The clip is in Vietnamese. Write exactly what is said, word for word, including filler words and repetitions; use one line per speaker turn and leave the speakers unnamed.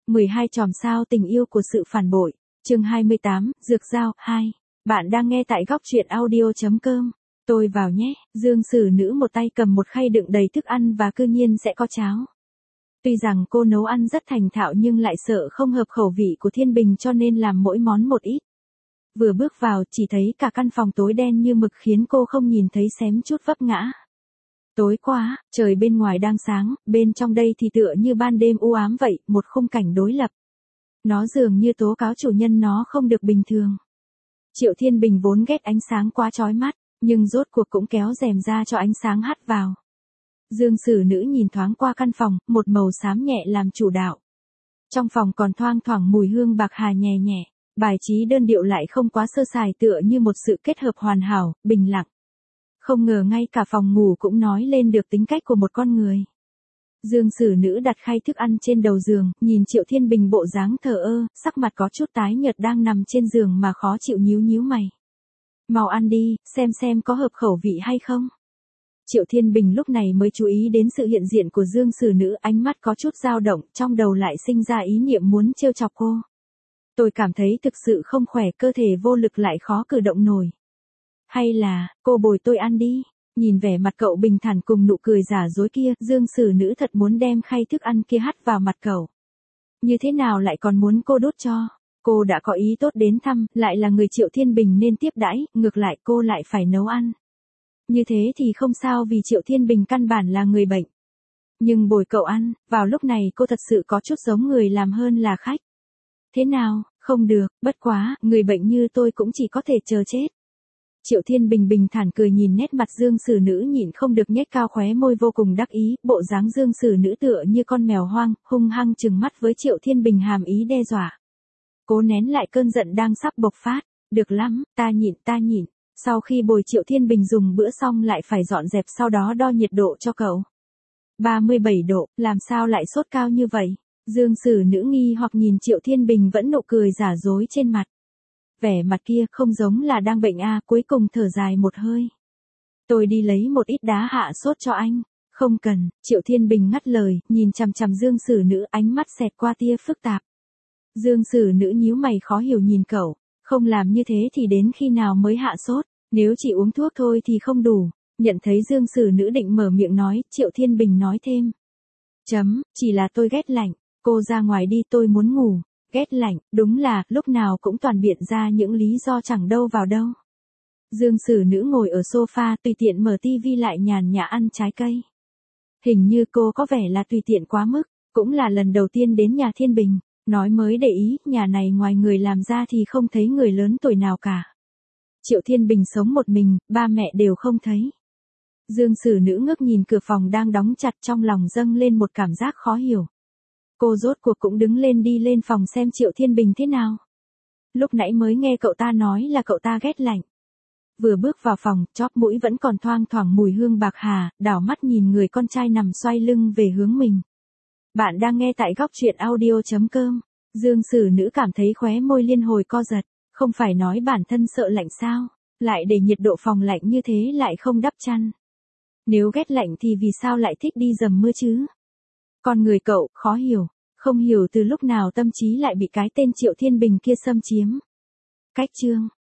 mười hai chòm sao tình yêu của sự phản bội. Chương hai mươi tám, Dược Dao, hai. Bạn đang nghe tại góc truyện audio.com. Tôi vào nhé. Dương Sử Nữ một tay cầm một khay đựng đầy thức ăn và cư nhiên sẽ có cháo. Tuy rằng cô nấu ăn rất thành thạo nhưng lại sợ không hợp khẩu vị của Thiên Bình cho nên làm mỗi món một ít. Vừa bước vào chỉ thấy cả căn phòng tối đen như mực khiến cô không nhìn thấy xém chút vấp ngã. Tối quá, trời bên ngoài đang sáng, bên trong đây thì tựa như ban đêm u ám vậy, một khung cảnh đối lập. Nó dường như tố cáo chủ nhân nó không được bình thường. Triệu Thiên Bình vốn ghét ánh sáng quá chói mắt, nhưng rốt cuộc cũng kéo rèm ra cho ánh sáng hắt vào. Dương Sử Nữ nhìn thoáng qua căn phòng, một màu xám nhẹ làm chủ đạo. Trong phòng còn thoang thoảng mùi hương bạc hà nhẹ nhẹ, bài trí đơn điệu lại không quá sơ sài tựa như một sự kết hợp hoàn hảo, bình lặng. Không ngờ ngay cả phòng ngủ cũng nói lên được tính cách của một con người. Dương Sử Nữ đặt khay thức ăn trên đầu giường, nhìn Triệu Thiên Bình bộ dáng thờ ơ, sắc mặt có chút tái nhợt đang nằm trên giường mà khó chịu nhíu nhíu mày. Mau ăn đi, xem xem có hợp khẩu vị hay không. Triệu Thiên Bình lúc này mới chú ý đến sự hiện diện của Dương Sử Nữ, ánh mắt có chút dao động, trong đầu lại sinh ra ý niệm muốn trêu chọc cô. Tôi cảm thấy thực sự không khỏe, cơ thể vô lực lại khó cử động nổi. Hay là, cô bồi tôi ăn đi. Nhìn vẻ mặt cậu bình thản cùng nụ cười giả dối kia, Dương Sử Nữ thật muốn đem khay thức ăn kia hắt vào mặt cậu. Như thế nào lại còn muốn cô đút cho? Cô đã có ý tốt đến thăm, lại là người Triệu Thiên Bình nên tiếp đãi, ngược lại cô lại phải nấu ăn. Như thế thì không sao vì Triệu Thiên Bình căn bản là người bệnh. Nhưng bồi cậu ăn, vào lúc này cô thật sự có chút giống người làm hơn là khách. Thế nào, không được, bất quá, người bệnh như tôi cũng chỉ có thể chờ chết. Triệu Thiên Bình bình thản cười nhìn nét mặt Dương Sử Nữ nhịn không được nhếch cao khóe môi vô cùng đắc ý, bộ dáng Dương Sử Nữ tựa như con mèo hoang, hung hăng trừng mắt với Triệu Thiên Bình hàm ý đe dọa. Cố nén lại cơn giận đang sắp bộc phát, được lắm, ta nhịn ta nhịn. Sau khi bồi Triệu Thiên Bình dùng bữa xong lại phải dọn dẹp sau đó đo nhiệt độ cho cậu. ba mươi bảy độ, làm sao lại sốt cao như vậy? Dương Sử Nữ nghi hoặc nhìn Triệu Thiên Bình vẫn nụ cười giả dối trên mặt. Vẻ mặt kia không giống là đang bệnh a, cuối cùng thở dài một hơi. Tôi đi lấy một ít đá hạ sốt cho anh. Không cần, Triệu Thiên Bình ngắt lời, nhìn chằm chằm Dương Sử Nữ, ánh mắt xẹt qua tia phức tạp. Dương Sử Nữ nhíu mày khó hiểu nhìn cậu, không làm như thế thì đến khi nào mới hạ sốt, nếu chỉ uống thuốc thôi thì không đủ. Nhận thấy Dương Sử Nữ định mở miệng nói, Triệu Thiên Bình nói thêm. Chấm, chỉ là tôi ghét lạnh, cô ra ngoài đi, tôi muốn ngủ. Ghét lạnh, đúng là, lúc nào cũng toàn biện ra những lý do chẳng đâu vào đâu. Dương Sử Nữ ngồi ở sofa tùy tiện mở tivi lại nhàn nhã ăn trái cây. Hình như cô có vẻ là tùy tiện quá mức, cũng là lần đầu tiên đến nhà Thiên Bình, nói mới để ý, nhà này ngoài người làm ra thì không thấy người lớn tuổi nào cả. Triệu Thiên Bình sống một mình, ba mẹ đều không thấy. Dương Sử Nữ ngước nhìn cửa phòng đang đóng chặt, trong lòng dâng lên một cảm giác khó hiểu. Cô rốt cuộc cũng đứng lên đi lên phòng xem Triệu Thiên Bình thế nào. Lúc nãy mới nghe cậu ta nói là cậu ta ghét lạnh. Vừa bước vào phòng, chóp mũi vẫn còn thoang thoảng mùi hương bạc hà, đảo mắt nhìn người con trai nằm xoay lưng về hướng mình. Bạn đang nghe tại góc truyện audio.com. Dương Sử Nữ cảm thấy khóe môi liên hồi co giật, không phải nói bản thân sợ lạnh sao, lại để nhiệt độ phòng lạnh như thế lại không đắp chăn. Nếu ghét lạnh thì vì sao lại thích đi dầm mưa chứ? Con người cậu, khó hiểu, không hiểu từ lúc nào tâm trí lại bị cái tên Triệu Thiên Bình kia xâm chiếm. Cách chương,